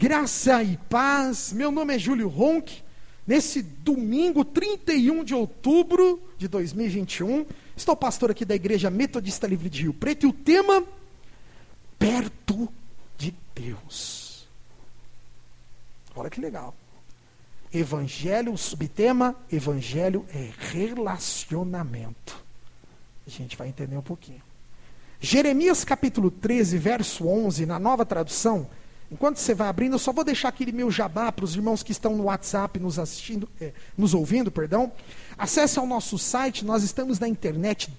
Graça e paz, meu nome é Júlio Ronck. Nesse domingo, 31 de outubro de 2021, estou pastor aqui da Igreja Metodista Livre de Rio Preto e o tema, perto de Deus. Olha que legal. Evangelho, o subtema, Evangelho é relacionamento. A gente vai entender um pouquinho. Jeremias capítulo 13, verso 11, na Nova Tradução. Enquanto você vai abrindo, eu só vou deixar aquele meu jabá para os irmãos que estão no WhatsApp nos assistindo, nos ouvindo, perdão. Acesse ao nosso site, nós estamos na internet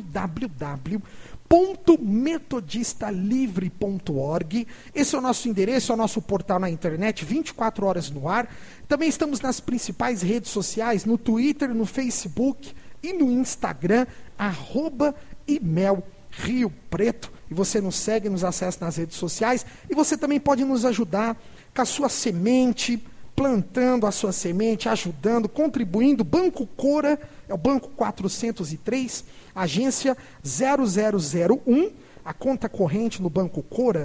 www.metodistalivre.org. Esse é o nosso endereço, é o nosso portal na internet, 24 horas no ar. Também estamos nas principais redes sociais, no Twitter, no Facebook e no Instagram, @imel Rio Preto. E você nos segue, nos acessa nas redes sociais. E você também pode nos ajudar com a sua semente, plantando a sua semente, ajudando, contribuindo. Banco Cora, é o Banco 403, agência 0001, a conta corrente no Banco Cora,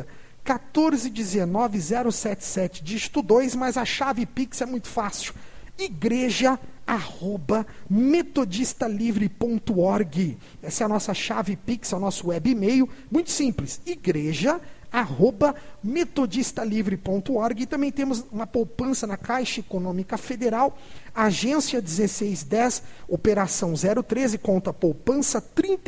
1419077, dígito 2, mas a chave Pix é muito fácil. igreja@metodistalivre.org. Essa é a nossa chave Pix, é o nosso web e-mail, muito simples, igreja@metodistalivre.org. E também temos uma poupança na Caixa Econômica Federal, agência 1610, operação 013, conta poupança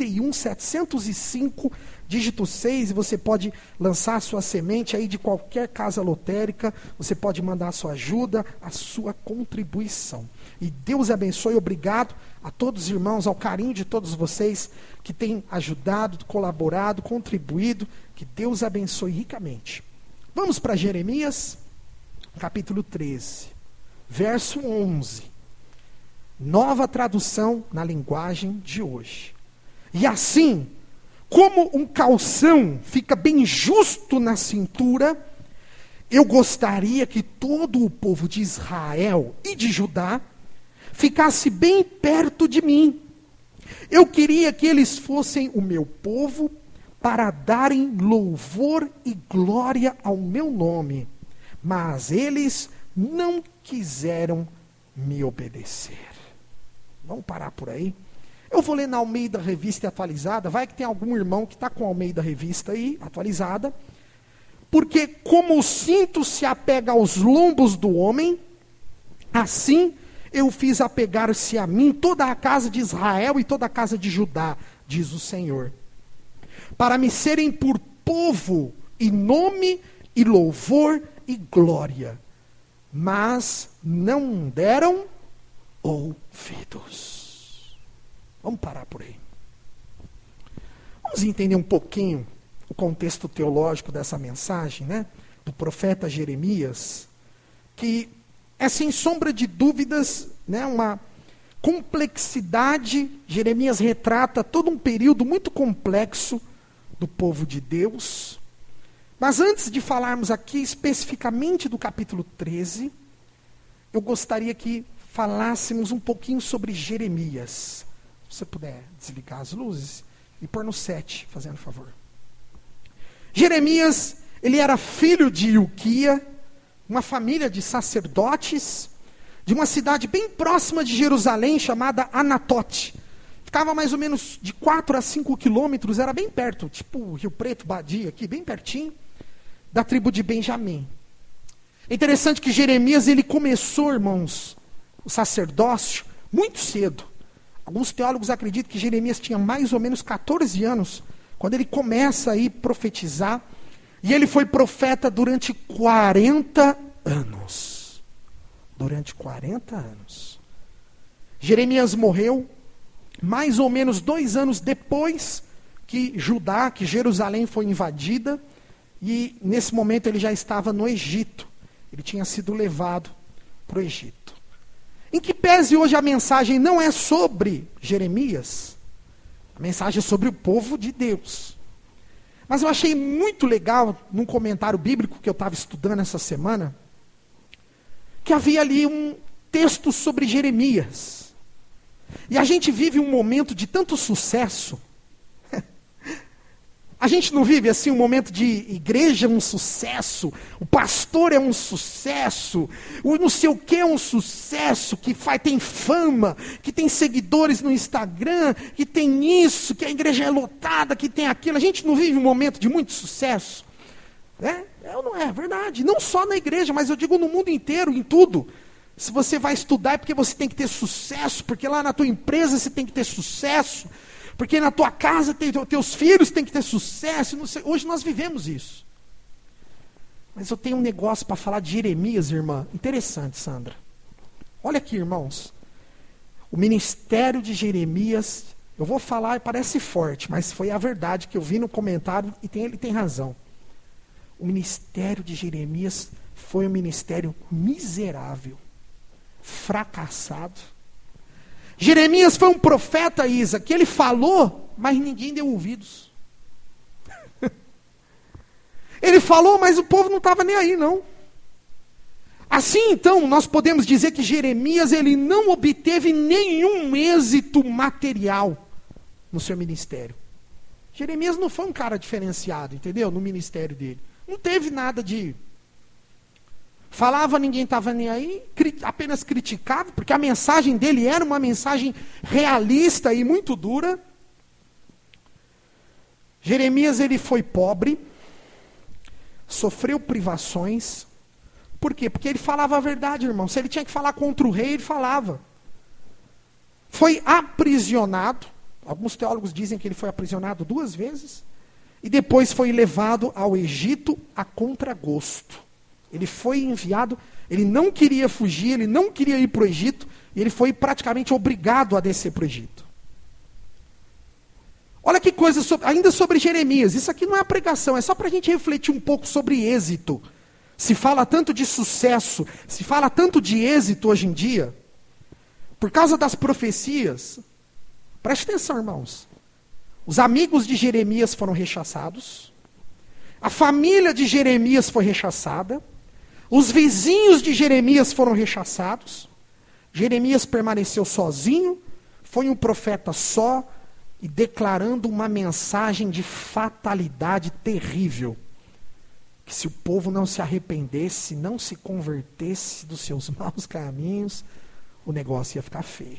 31705, dígito 6, e você pode lançar a sua semente aí de qualquer casa lotérica, você pode mandar a sua ajuda, a sua contribuição. E Deus abençoe, obrigado a todos os irmãos, ao carinho de todos vocês que têm ajudado, colaborado, contribuído, que Deus abençoe ricamente. Vamos para Jeremias, capítulo 13, verso 11. Nova tradução na linguagem de hoje. E assim, como um calção fica bem justo na cintura, eu gostaria que todo o povo de Israel e de Judá ficasse bem perto de mim. Eu queria que eles fossem o meu povo para darem louvor e glória ao meu nome. Mas eles não quiseram me obedecer. Vamos parar por aí? Eu vou ler na Almeida Revista Atualizada. Vai que tem algum irmão que está com a Almeida Revista aí, atualizada. Porque como o cinto se apega aos lombos do homem, assim eu fiz apegar-se a mim toda a casa de Israel e toda a casa de Judá, diz o Senhor. Para me serem por povo e nome e louvor e glória. Mas não deram ouvidos. Vamos parar por aí. Vamos entender um pouquinho o contexto teológico dessa mensagem, né? Do profeta Jeremias, que é sem sombra de dúvidas, né, uma complexidade. Jeremias retrata todo um período muito complexo do povo de Deus. Mas antes de falarmos aqui especificamente do capítulo 13, eu gostaria que falássemos um pouquinho sobre Jeremias. Se você puder desligar as luzes e pôr no 7, fazendo favor. Jeremias, ele era filho de Ilquia, uma família de sacerdotes, de uma cidade bem próxima de Jerusalém, chamada Anatote. Ficava mais ou menos de 4 a 5 quilômetros, era bem perto, tipo Rio Preto, Badia, aqui, bem pertinho, da tribo de Benjamim. É interessante que Jeremias, ele começou, irmãos, o sacerdócio muito cedo. Alguns teólogos acreditam que Jeremias tinha mais ou menos 14 anos, quando ele começa a profetizar, e ele foi profeta durante 40 anos. Durante 40 anos. Jeremias morreu mais ou menos 2 anos depois que Judá, que Jerusalém foi invadida, e nesse momento ele já estava no Egito. Ele tinha sido levado para o Egito. Em que pese hoje a mensagem não é sobre Jeremias, a mensagem é sobre o povo de Deus. Mas eu achei muito legal, num comentário bíblico que eu estava estudando essa semana, que havia ali um texto sobre Jeremias. E a gente vive um momento de tanto sucesso, A gente não vive assim um momento de igreja é um sucesso, o pastor é um sucesso, o não sei o que é um sucesso, que tem fama, que tem seguidores no Instagram, que tem isso, que a igreja é lotada, que tem aquilo. A gente não vive um momento de muito sucesso? É ou não é? É verdade. Não só na igreja, mas eu digo no mundo inteiro, em tudo. Se você vai estudar é porque você tem que ter sucesso, porque lá na tua empresa você tem que ter sucesso, porque na tua casa, teus filhos têm que ter sucesso. Não sei. Hoje nós vivemos isso. Mas eu tenho um negócio para falar de Jeremias, irmã. Interessante, Sandra. Olha aqui, irmãos. O ministério de Jeremias, eu vou falar e parece forte, mas foi a verdade que eu vi no comentário e ele tem razão. O ministério de Jeremias foi um ministério miserável, fracassado. Jeremias foi um profeta, Isa, que ele falou, mas ninguém deu ouvidos. Ele falou, mas o povo não estava nem aí, não. Assim, então, nós podemos dizer que Jeremias, ele não obteve nenhum êxito material no seu ministério. Jeremias não foi um cara diferenciado, entendeu? No ministério dele. Não teve nada de... Falava, ninguém estava nem aí, apenas criticava, porque a mensagem dele era uma mensagem realista e muito dura. Jeremias, ele foi pobre, sofreu privações. Por quê? Porque ele falava a verdade, irmão. Se ele tinha que falar contra o rei, ele falava. Foi aprisionado. Alguns teólogos dizem que ele foi aprisionado 2 vezes. E depois foi levado ao Egito a contragosto. Ele foi enviado, ele não queria fugir, ele não queria ir para o Egito, e ele foi praticamente obrigado a descer para o Egito. Olha que coisa, ainda sobre Jeremias, isso aqui não é a pregação, é só para a gente refletir um pouco sobre êxito. Se fala tanto de sucesso, se fala tanto de êxito hoje em dia, por causa das profecias. Preste atenção, irmãos. Os amigos de Jeremias foram rechaçados, a família de Jeremias foi rechaçada, os vizinhos de Jeremias foram rechaçados, Jeremias permaneceu sozinho, foi um profeta só, e declarando uma mensagem de fatalidade terrível, que se o povo não se arrependesse, não se convertesse dos seus maus caminhos, o negócio ia ficar feio.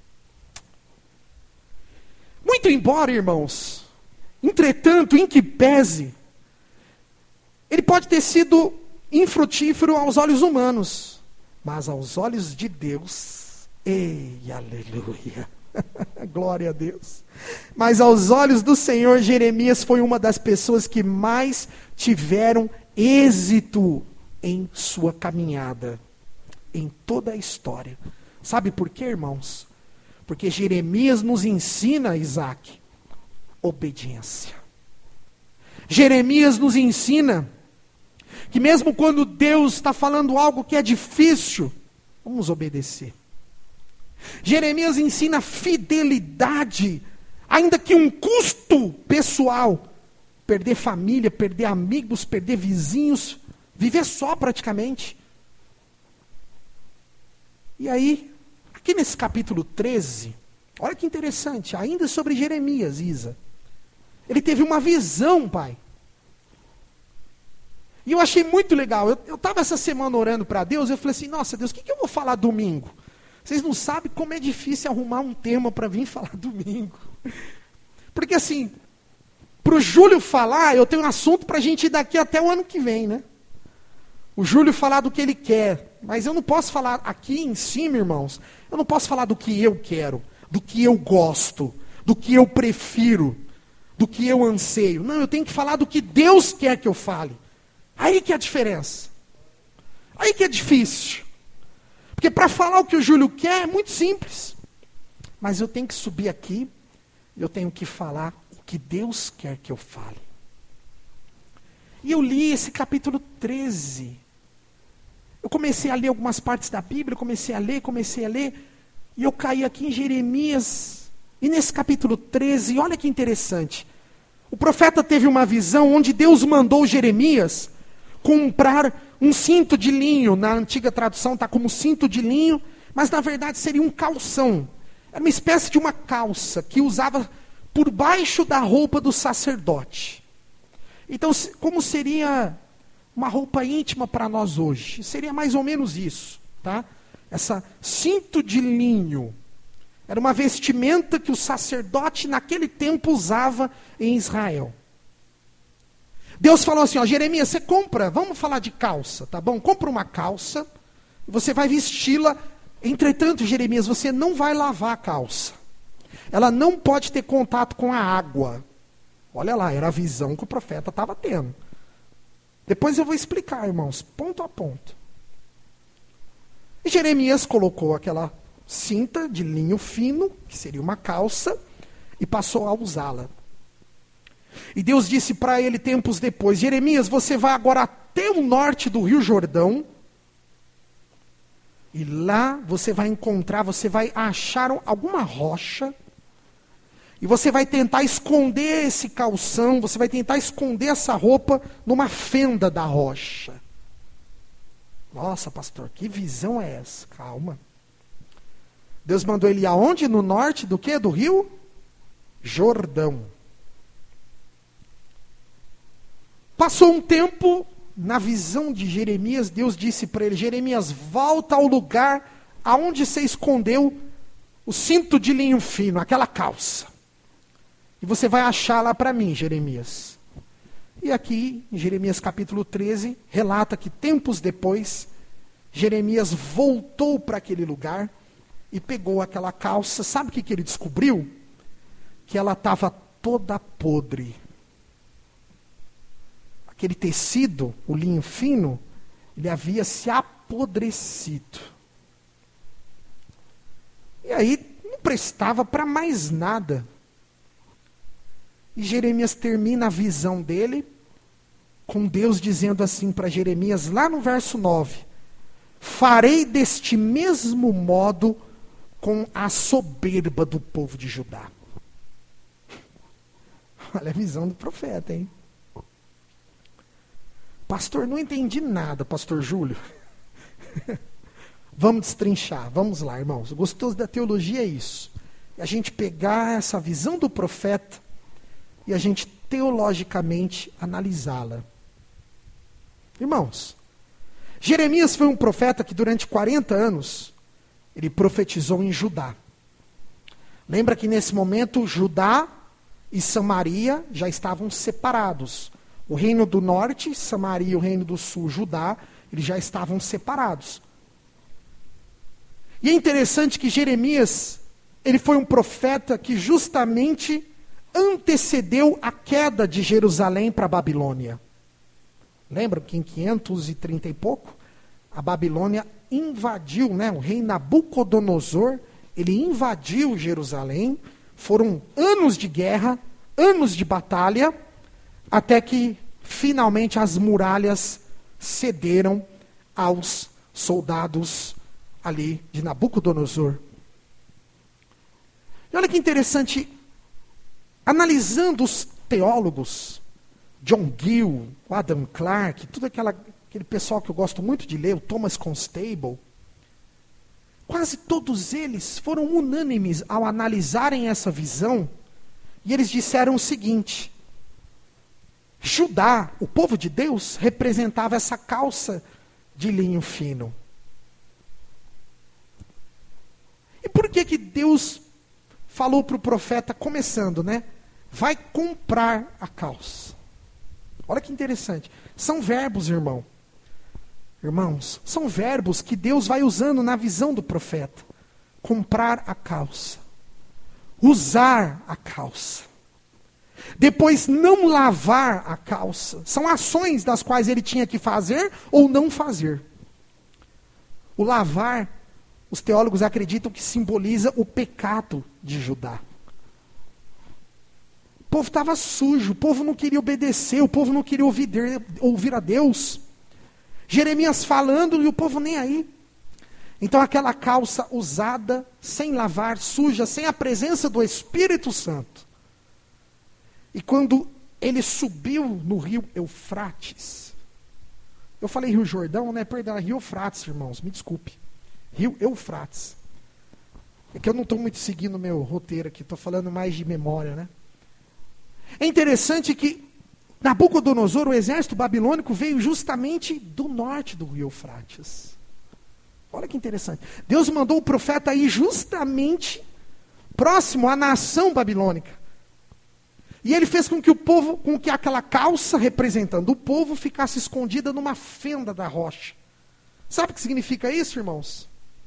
Muito embora, irmãos, entretanto, em que pese, ele pode ter sido infrutífero aos olhos humanos, mas aos olhos de Deus, ei, aleluia, glória a Deus. Mas aos olhos do Senhor, Jeremias foi uma das pessoas que mais tiveram êxito em sua caminhada, em toda a história. Sabe por quê, irmãos? Porque Jeremias nos ensina, Isaac, obediência. Jeremias nos ensina que mesmo quando Deus está falando algo que é difícil, vamos obedecer. Jeremias ensina fidelidade, ainda que um custo pessoal, perder família, perder amigos, perder vizinhos, viver só praticamente. E aí, aqui nesse capítulo 13, olha que interessante, ainda sobre Jeremias, Isa. Ele teve uma visão, pai. E eu achei muito legal. Eu estava essa semana orando para Deus, eu falei assim, nossa Deus, o que eu vou falar domingo? Vocês não sabem como é difícil arrumar um tema para vir falar domingo. Porque assim, para o Júlio falar, eu tenho um assunto para a gente ir daqui até o ano que vem, né? O Júlio falar do que ele quer. Mas eu não posso falar aqui em cima, irmãos, eu não posso falar do que eu quero, do que eu gosto, do que eu prefiro, do que eu anseio. Não, eu tenho que falar do que Deus quer que eu fale. Aí que é a diferença. Aí que é difícil. Porque para falar o que o Júlio quer é muito simples. Mas eu tenho que subir aqui, eu tenho que falar o que Deus quer que eu fale. E eu li esse capítulo 13. Eu comecei a ler algumas partes da Bíblia, comecei a ler, e eu caí aqui em Jeremias. E nesse capítulo 13, olha que interessante. O profeta teve uma visão onde Deus mandou Jeremias comprar um cinto de linho. Na antiga tradução está como cinto de linho, mas na verdade seria um calção. Era uma espécie de uma calça que usava por baixo da roupa do sacerdote. Então, como seria uma roupa íntima para nós hoje? Seria mais ou menos isso, tá? Essa cinto de linho era uma vestimenta que o sacerdote naquele tempo usava em Israel. Deus falou assim, ó, Jeremias, você compra, vamos falar de calça, tá bom? Compra uma calça, você vai vesti-la. Entretanto, Jeremias, você não vai lavar a calça. Ela não pode ter contato com a água. Olha lá, era a visão que o profeta estava tendo. Depois eu vou explicar, irmãos, ponto a ponto. E Jeremias colocou aquela cinta de linho fino, que seria uma calça, e passou a usá-la. E Deus disse para ele tempos depois, Jeremias, você vai agora até o norte do Rio Jordão, e lá você vai encontrar, você vai achar alguma rocha, e você vai tentar esconder esse calção, você vai tentar esconder essa roupa numa fenda da rocha. Nossa, pastor, que visão é essa? Calma. Deus mandou ele ir aonde? No norte do quê? Do Rio Jordão. Passou um tempo, na visão de Jeremias, Deus disse para ele, Jeremias, volta ao lugar aonde você escondeu o cinto de linho fino, aquela calça. E você vai achar lá para mim, Jeremias. E aqui, em Jeremias capítulo 13, relata que tempos depois, Jeremias voltou para aquele lugar e pegou aquela calça. Sabe o que ele descobriu? Que ela estava toda podre. Aquele tecido, o linho fino, ele havia se apodrecido. E aí, não prestava para mais nada. E Jeremias termina a visão dele, com Deus dizendo assim para Jeremias, lá no verso 9, farei deste mesmo modo com a soberba do povo de Judá. Olha a visão do profeta, hein? Pastor, não entendi nada, pastor Júlio. Vamos destrinchar, vamos lá, irmãos. O gostoso da teologia é isso. É a gente pegar essa visão do profeta e a gente teologicamente analisá-la. Irmãos, Jeremias foi um profeta que durante 40 anos, ele profetizou em Judá. Lembra que nesse momento Judá e Samaria já estavam separados. O reino do norte, Samaria, e o reino do sul, Judá, eles já estavam separados. E é interessante que Jeremias, ele foi um profeta que justamente antecedeu a queda de Jerusalém para a Babilônia. Lembra que em 530 e pouco, a Babilônia invadiu, o rei Nabucodonosor, ele invadiu Jerusalém, foram anos de guerra, anos de batalha, até que finalmente as muralhas cederam aos soldados ali de Nabucodonosor. E olha que interessante, analisando os teólogos, John Gill, Adam Clarke, todo aquele pessoal que eu gosto muito de ler, o Thomas Constable, quase todos eles foram unânimes ao analisarem essa visão, e eles disseram o seguinte: Judá, o povo de Deus, representava essa calça de linho fino. E por que Deus falou para o profeta, começando, vai comprar a calça? Olha que interessante. São verbos, irmãos, são verbos que Deus vai usando na visão do profeta. Comprar a calça. Usar a calça. Depois, não lavar a calça. São ações das quais ele tinha que fazer ou não fazer. O lavar, os teólogos acreditam que simboliza o pecado de Judá. O povo estava sujo, o povo não queria obedecer, o povo não queria ouvir a Deus. Jeremias falando e o povo nem aí. Então aquela calça usada, sem lavar, suja, sem a presença do Espírito Santo. E quando ele subiu no rio Eufrates, eu falei Rio Jordão, Perdão, é Rio Eufrates, irmãos, me desculpe. Rio Eufrates. É que eu não estou muito seguindo o meu roteiro aqui, estou falando mais de memória, É interessante que Nabucodonosor, o exército babilônico, veio justamente do norte do rio Eufrates. Olha que interessante. Deus mandou o profeta ir justamente próximo à nação babilônica. E ele fez com que o povo, com que aquela calça representando o povo ficasse escondida numa fenda da rocha. Sabe o que significa isso, irmãos?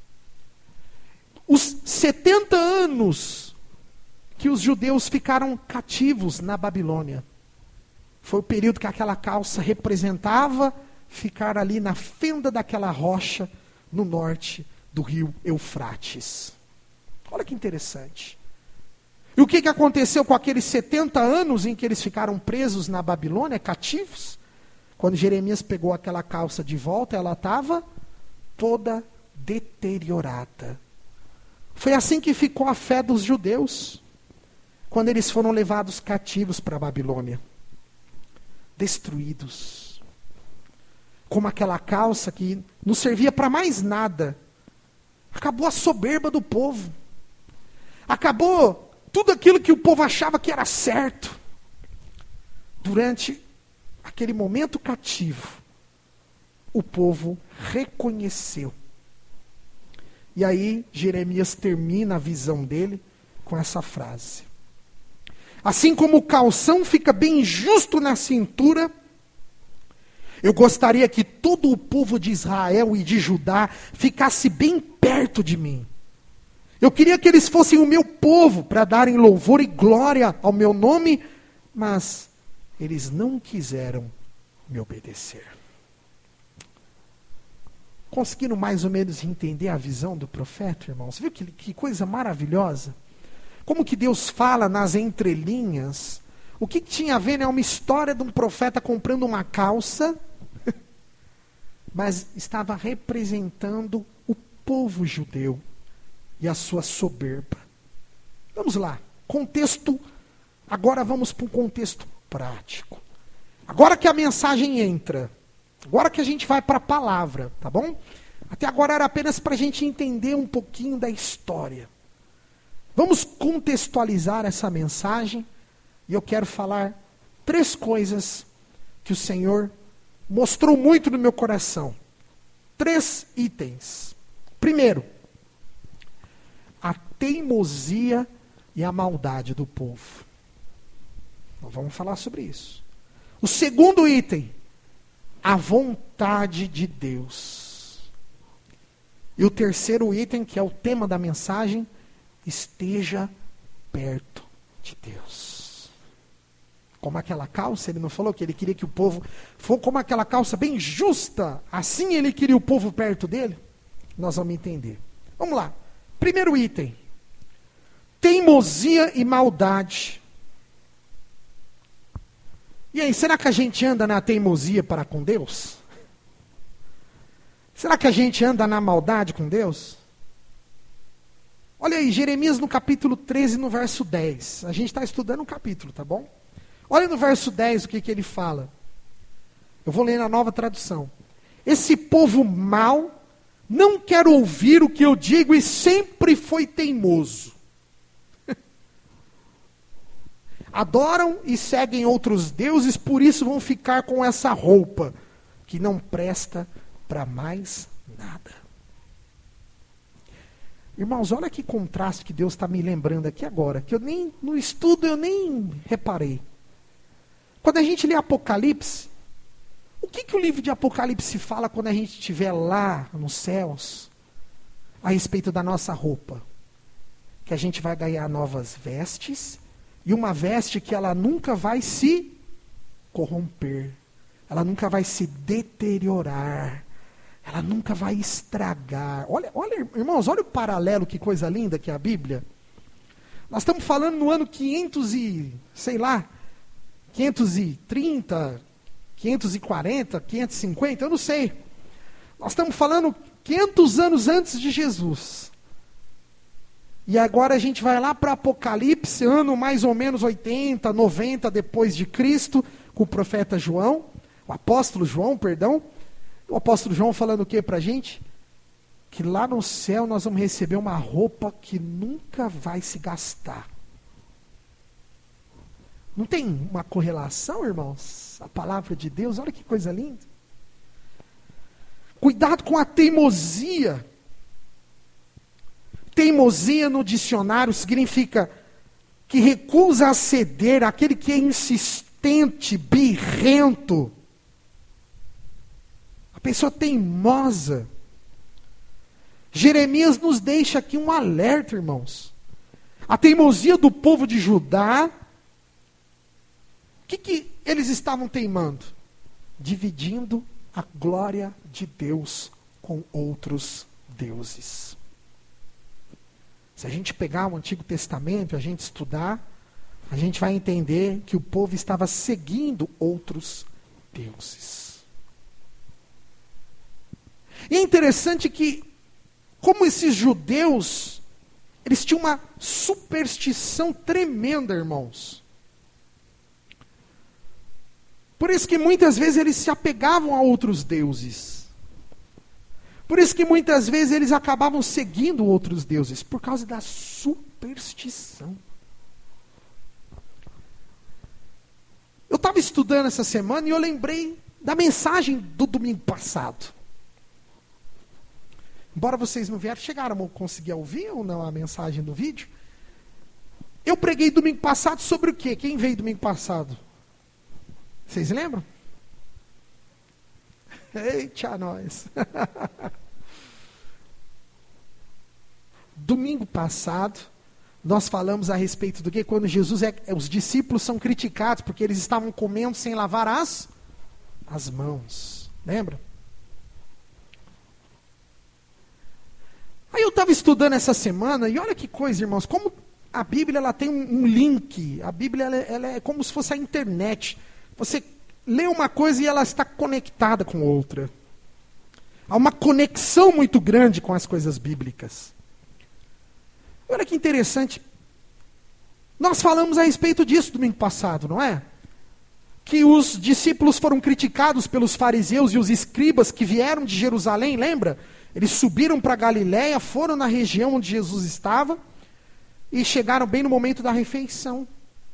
Os 70 anos que os judeus ficaram cativos na Babilônia, foi o período que aquela calça representava ficar ali na fenda daquela rocha no norte do rio Eufrates. Olha que interessante. E o que aconteceu com aqueles 70 anos em que eles ficaram presos na Babilônia, cativos? Quando Jeremias pegou aquela calça de volta, ela estava toda deteriorada. Foi assim que ficou a fé dos judeus, quando eles foram levados cativos para a Babilônia. Destruídos. Como aquela calça que não servia para mais nada. Acabou a soberba do povo. Acabou tudo aquilo que o povo achava que era certo. Durante aquele momento cativo, o povo reconheceu. E aí Jeremias termina a visão dele com essa frase: assim como o calção fica bem justo na cintura, eu gostaria que todo o povo de Israel e de Judá ficasse bem perto de mim. Eu queria que eles fossem o meu povo para darem louvor e glória ao meu nome, mas eles não quiseram me obedecer. Conseguiram mais ou menos entender a visão do profeta, irmãos? Viu que coisa maravilhosa? Como que Deus fala nas entrelinhas? O que tinha a ver, né? Uma história de um profeta comprando uma calça, mas estava representando o povo judeu e a sua soberba. Vamos lá, contexto, agora vamos para um contexto prático. Agora que a mensagem entra, agora que a gente vai para a palavra, tá bom? Até agora era apenas para a gente entender um pouquinho da história. Vamos contextualizar essa mensagem e eu quero falar 3 coisas que o Senhor mostrou muito no meu coração. 3 itens. Primeiro, a teimosia e a maldade do povo. Nós vamos falar sobre isso. O segundo item, a vontade de Deus. E o terceiro item, que é o tema da mensagem, esteja perto de Deus. Como aquela calça, ele não falou que ele queria que o povo fosse como aquela calça bem justa, assim ele queria o povo perto dele? Nós vamos entender. Vamos lá. Primeiro item, teimosia e maldade. E aí, será que a gente anda na teimosia para com Deus? Será que a gente anda na maldade com Deus? Olha aí, Jeremias no capítulo 13, no verso 10. A gente está estudando um capítulo, tá bom? Olha no verso 10 o que ele fala. Eu vou ler na Nova Tradução. Esse povo mau não quer ouvir o que eu digo e sempre foi teimoso. Adoram e seguem outros deuses, por isso vão ficar com essa roupa que não presta para mais nada. Irmãos, olha que contraste que Deus está me lembrando aqui agora, que eu nem, no estudo eu nem reparei. Quando a gente lê Apocalipse, o que o livro de Apocalipse fala quando a gente estiver lá nos céus, a respeito da nossa roupa? Que a gente vai ganhar novas vestes, e uma veste que ela nunca vai se corromper, ela nunca vai se deteriorar, ela nunca vai estragar. Olha, irmãos, olha o paralelo, que coisa linda que é a Bíblia. Nós estamos falando no ano 530, 540, 550, eu não sei. Nós estamos falando 500 anos antes de Jesus. E agora a gente vai lá para Apocalipse, ano mais ou menos 80, 90 depois de Cristo, com o profeta João, o apóstolo João, perdão. O apóstolo João falando o que para a gente? Que lá no céu nós vamos receber uma roupa que nunca vai se gastar. Não tem uma correlação, irmãos? A palavra de Deus, olha que coisa linda. Cuidado com a teimosia. Teimosia no dicionário significa que recusa a ceder, aquele que é insistente, birrento. A pessoa teimosa. Jeremias nos deixa aqui um alerta, irmãos. A teimosia do povo de Judá. O que eles estavam teimando? Dividindo a glória de Deus com outros deuses. Se a gente pegar o Antigo Testamento e a gente estudar, a gente vai entender que o povo estava seguindo outros deuses. E é interessante que, como esses judeus, eles tinham uma superstição tremenda, irmãos. Por isso que muitas vezes eles se apegavam a outros deuses. Por isso que muitas vezes eles acabavam seguindo outros deuses, por causa da superstição. Eu estava estudando essa semana e eu lembrei da mensagem do domingo passado. Embora vocês não vieram, chegaram a conseguir ouvir ou não a mensagem do vídeo? Eu preguei domingo passado sobre o quê? Quem veio domingo passado? Vocês lembram? Eita, nós. Domingo passado, nós falamos a respeito do que? Quando os discípulos são criticados porque eles estavam comendo sem lavar as mãos. Lembra? Aí eu estava estudando essa semana, e olha que coisa, irmãos, como a Bíblia ela tem um link, a Bíblia ela é como se fosse a internet. Você lê uma coisa e ela está conectada com outra. Há uma conexão muito grande com as coisas bíblicas. Olha que interessante. Nós falamos a respeito disso domingo passado, não é? Que os discípulos foram criticados pelos fariseus e os escribas que vieram de Jerusalém, lembra? Eles subiram para Galiléia, foram na região onde Jesus estava e chegaram bem no momento da refeição.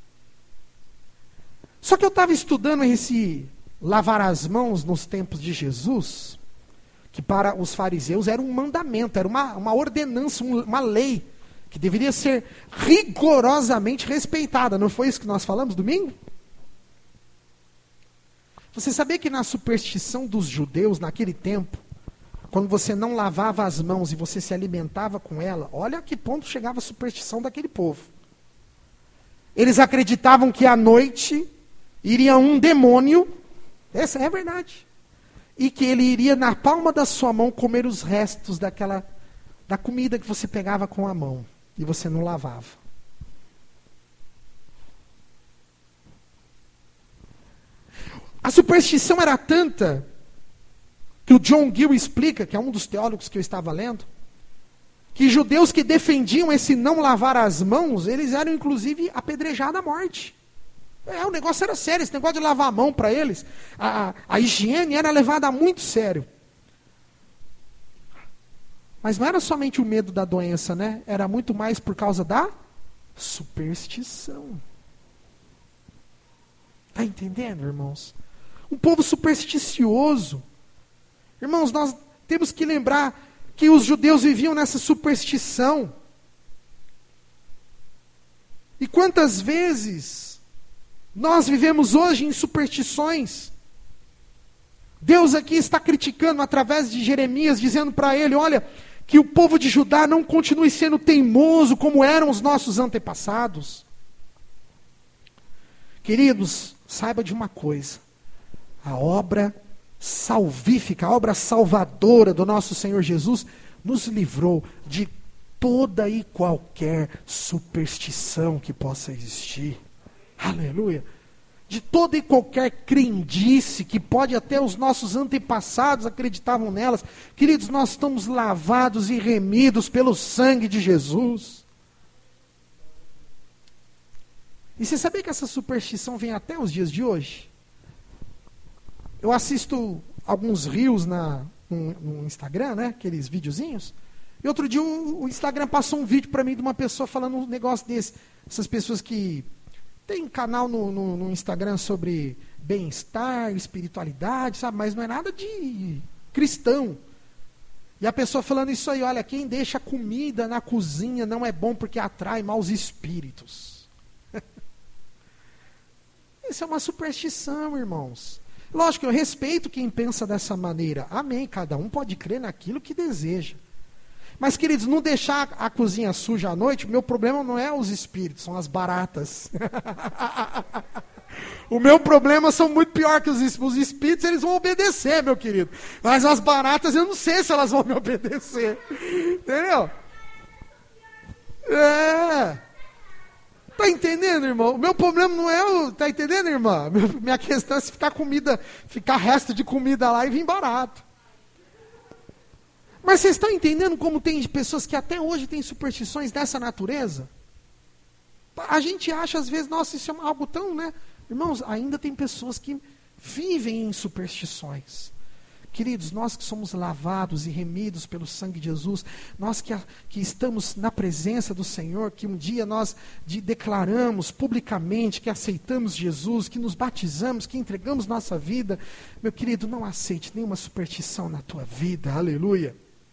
Só que eu estava estudando esse lavar as mãos nos tempos de Jesus, que para os fariseus era um mandamento, era uma ordenança, uma lei, que deveria ser rigorosamente respeitada. Não foi isso que nós falamos domingo? Você sabia que na superstição dos judeus, naquele tempo, quando você não lavava as mãos e você se alimentava com ela, olha a que ponto chegava a superstição daquele povo. Eles acreditavam que à noite iria um demônio, essa é a verdade, e que ele iria na palma da sua mão comer os restos da comida que você pegava com a mão e você não lavava. A superstição era tanta que o John Gill explica, que é um dos teólogos que eu estava lendo, que judeus que defendiam esse não lavar as mãos, eles eram inclusive apedrejados à morte. O negócio era sério, esse negócio de lavar a mão para eles, a higiene era levada a muito sério. Mas não era somente o medo da doença, né? Era muito mais por causa da superstição. Está entendendo, irmãos? Um povo supersticioso. Irmãos, nós temos que lembrar que os judeus viviam nessa superstição. E quantas vezes nós vivemos hoje em superstições? Deus aqui está criticando através de Jeremias, dizendo para ele, olha, que o povo de Judá não continue sendo teimoso como eram os nossos antepassados. Queridos, saiba de uma coisa, a obra salvífica, a obra salvadora do nosso Senhor Jesus nos livrou de toda e qualquer superstição que possa existir. Aleluia! De toda e qualquer crendice que pode até os nossos antepassados acreditavam nelas. Queridos, nós estamos lavados e remidos pelo sangue de Jesus. E você sabia que essa superstição vem até os dias de hoje? Eu assisto alguns reels no Instagram, né? Aqueles videozinhos. E outro dia o Instagram passou um vídeo para mim de uma pessoa falando um negócio desse. Essas pessoas que Tem canal no Instagram sobre bem-estar, espiritualidade, sabe? Mas não é nada de cristão. E a pessoa falando isso aí, olha, quem deixa comida na cozinha não é bom porque atrai maus espíritos. Isso é uma superstição, irmãos. Lógico, eu respeito quem pensa dessa maneira. Amém, cada um pode crer naquilo que deseja. Mas, queridos, não deixar a cozinha suja à noite, meu problema não é os espíritos, são as baratas. O meu problema são muito pior que os espíritos, eles vão obedecer, meu querido. Mas as baratas, eu não sei se elas vão me obedecer. Entendeu? Tá entendendo, irmão? O meu problema não é o... Tá entendendo, irmã? Minha questão é se ficar resto de comida lá e vir barato. Mas vocês estão entendendo como tem pessoas que até hoje têm superstições dessa natureza? A gente acha às vezes, nossa, isso é algo tão, né? Irmãos, ainda tem pessoas que vivem em superstições. Queridos, nós que somos lavados e remidos pelo sangue de Jesus, nós que estamos na presença do Senhor, que um dia nós declaramos publicamente que aceitamos Jesus, que nos batizamos, que entregamos nossa vida, meu querido, não aceite nenhuma superstição na tua vida, aleluia.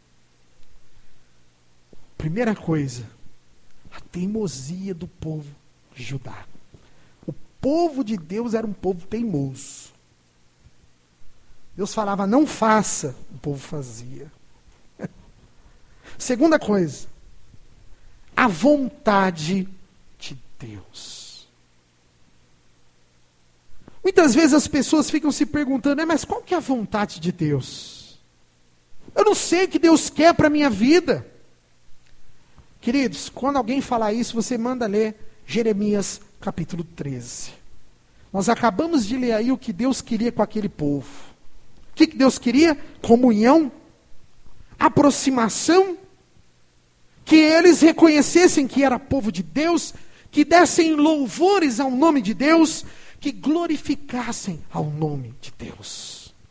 Primeira coisa, a teimosia do povo de Judá. O povo de Deus era um povo teimoso. Deus falava, não faça, o povo fazia. Segunda coisa, a vontade de Deus. Muitas vezes as pessoas ficam se perguntando, mas qual que é a vontade de Deus? Eu não sei o que Deus quer para a minha vida. Queridos, quando alguém falar isso, você manda ler Jeremias capítulo 13. Nós acabamos de ler aí o que Deus queria com aquele povo. O que Deus queria? Comunhão, aproximação, que eles reconhecessem que era povo de Deus, que dessem louvores ao nome de Deus, que glorificassem ao nome de Deus.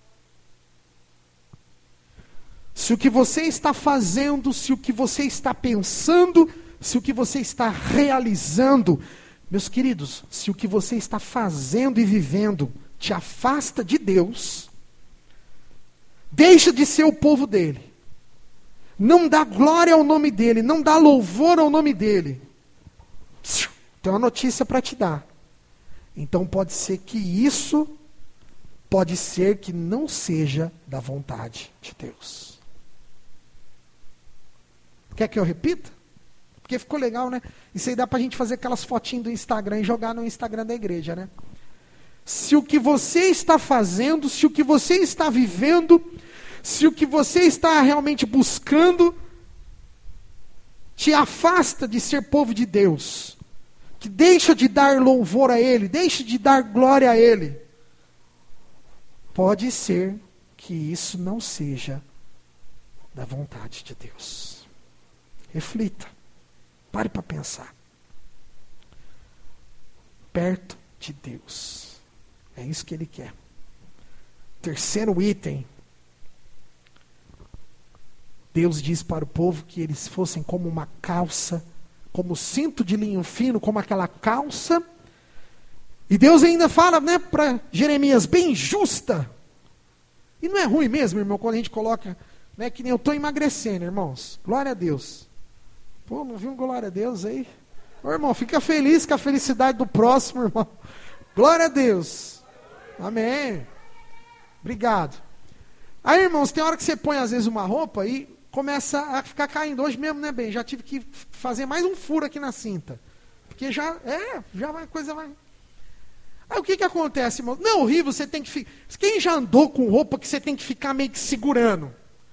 Se o que você está fazendo, se o que você está pensando, se o que você está realizando, meus queridos, se o que você está fazendo e vivendo te afasta de Deus, deixa de ser o povo dele, não dá glória ao nome dele, não dá louvor ao nome dele, tem uma notícia para te dar. Então pode ser que isso, pode ser que não seja da vontade de Deus. Quer que eu repita? Porque ficou legal, né? Isso aí dá pra gente fazer aquelas fotinhas do Instagram e jogar no Instagram da igreja, né? Se o que você está fazendo, se o que você está vivendo, se o que você está realmente buscando, te afasta de ser povo de Deus, que deixa de dar louvor a Ele, deixa de dar glória a Ele, pode ser que isso não seja da vontade de Deus. Reflita. Pare para pensar. Perto de Deus. É isso que Ele quer. Terceiro item. Deus diz para o povo que eles fossem como uma calça, como cinto de linho fino, como aquela calça. E Deus ainda fala, né, para Jeremias, bem justa. E não é ruim mesmo, irmão, quando a gente coloca, né, que nem eu estou emagrecendo, irmãos. Glória a Deus. Pô, não viu um glória a Deus aí? Ô, irmão, fica feliz com a felicidade do próximo, irmão. Glória a Deus. Amém. Obrigado. Aí, irmãos, tem hora que você põe às vezes uma roupa e começa a ficar caindo. Hoje mesmo, né, bem? Já tive que fazer mais um furo aqui na cinta. Porque já vai, a coisa vai... Aí o que acontece, irmão? Não é horrível, você tem que ficar... Quem já andou com roupa que você tem que ficar meio que segurando?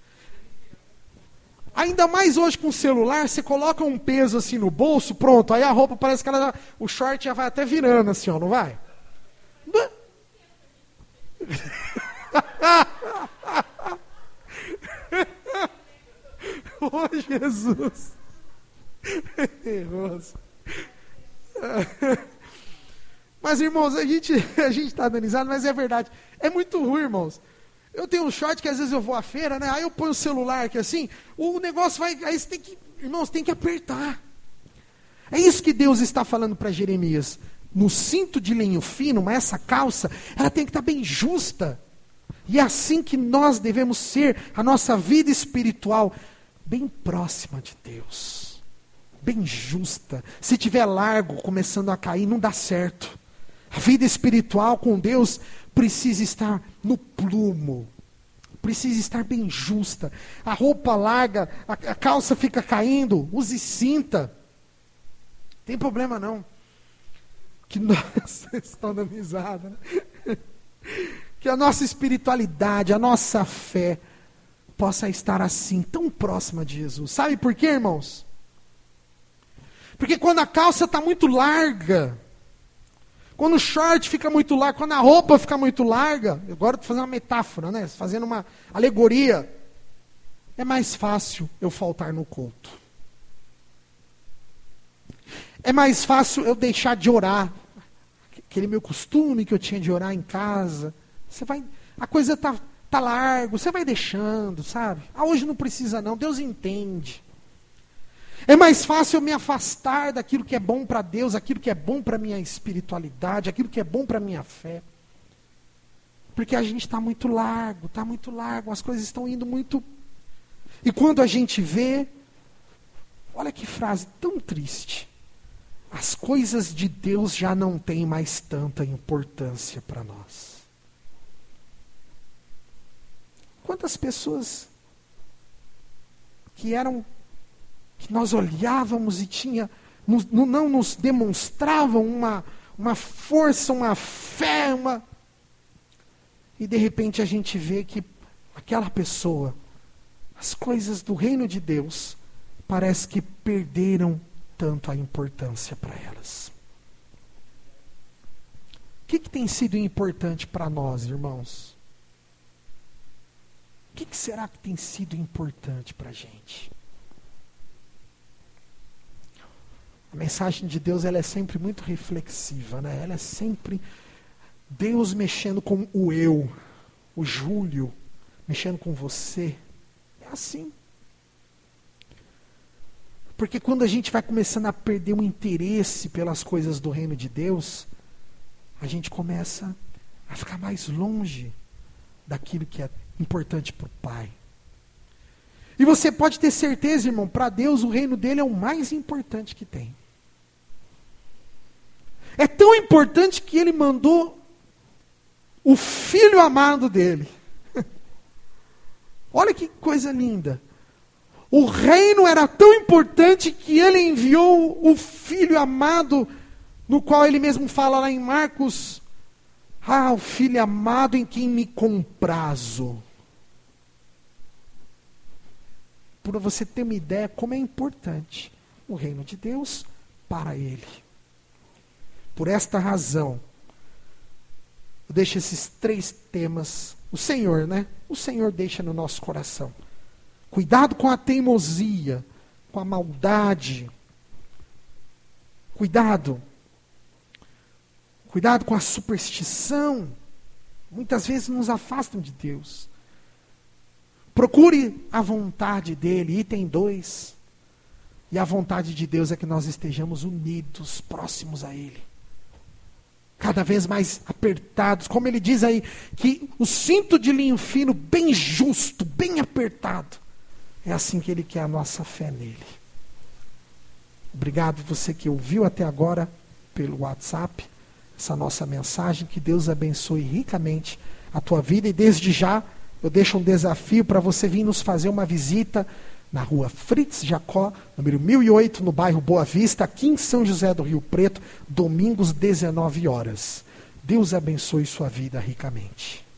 Ainda mais hoje com o celular, você coloca um peso assim no bolso, pronto, aí a roupa parece que o short já vai até virando assim, ó, não vai? Oh, Jesus! Mas, irmãos, a gente está dando risada, mas é verdade. É muito ruim, irmãos. Eu tenho um short que às vezes eu vou à feira, né? Aí eu ponho o celular aqui assim, o negócio vai... Aí você tem que... Irmãos, tem que apertar. É isso que Deus está falando para Jeremias. no cinto de linho fino, mas essa calça, ela tem que estar bem justa. E é assim que nós devemos ser, a nossa vida espiritual, bem próxima de Deus, bem justa. Se tiver largo, começando a cair, não dá certo. A vida espiritual com Deus precisa estar no plumo, precisa estar bem justa. A roupa larga, a calça fica caindo, use cinta. Não tem problema não. Que nós estão dando risada, né? Que a nossa espiritualidade, a nossa fé possa estar assim, tão próxima de Jesus. Sabe por quê, irmãos? Porque quando a calça está muito larga, quando o short fica muito largo, quando a roupa fica muito larga, agora estou fazendo uma metáfora, né? Fazendo uma alegoria, é mais fácil eu faltar no culto. É mais fácil eu deixar de orar. Aquele meu costume que eu tinha de orar em casa. A coisa tá largo, você vai deixando, sabe? Hoje não precisa não, Deus entende. É mais fácil eu me afastar daquilo que é bom para Deus, aquilo que é bom para a minha espiritualidade, aquilo que é bom para a minha fé. Porque a gente está muito largo, as coisas estão indo muito... E quando a gente vê, olha que frase tão triste. As coisas de Deus já não têm mais tanta importância para nós. Quantas pessoas que nós olhávamos e não nos demonstravam uma força, uma fé, e de repente a gente vê que aquela pessoa, as coisas do reino de Deus, parece que perderam tanto a importância para elas. O que tem sido importante para nós, irmãos? O que será que tem sido importante para a gente? A mensagem de Deus, ela é sempre muito reflexiva, né? Ela é sempre Deus mexendo com o eu, o Júlio, mexendo com você. É assim. Porque quando a gente vai começando a perder o interesse pelas coisas do reino de Deus, a gente começa a ficar mais longe daquilo que é importante para o Pai. E você pode ter certeza, irmão, para Deus o reino dele é o mais importante que tem. É tão importante que ele mandou o filho amado dele. Olha que coisa linda. O reino era tão importante que ele enviou o filho amado, no qual ele mesmo fala lá em Marcos: o filho amado em quem me comprazo. Para você ter uma ideia como é importante o reino de Deus para ele. Por esta razão, eu deixo esses 3 temas, o Senhor, né? O Senhor deixa no nosso coração. Cuidado com a teimosia, com a maldade. Cuidado com a superstição. Muitas vezes nos afastam de Deus. Procure a vontade dele, item 2. E a vontade de Deus é que nós estejamos unidos, próximos a ele. Cada vez mais apertados. Como ele diz aí, que o cinto de linho fino, bem justo, bem apertado. É assim que ele quer a nossa fé nele. Obrigado você que ouviu até agora pelo WhatsApp essa nossa mensagem. Que Deus abençoe ricamente a tua vida. E desde já eu deixo um desafio para você vir nos fazer uma visita na rua Fritz Jacó, número 1008, no bairro Boa Vista, aqui em São José do Rio Preto, domingos 19 horas. Deus abençoe sua vida ricamente.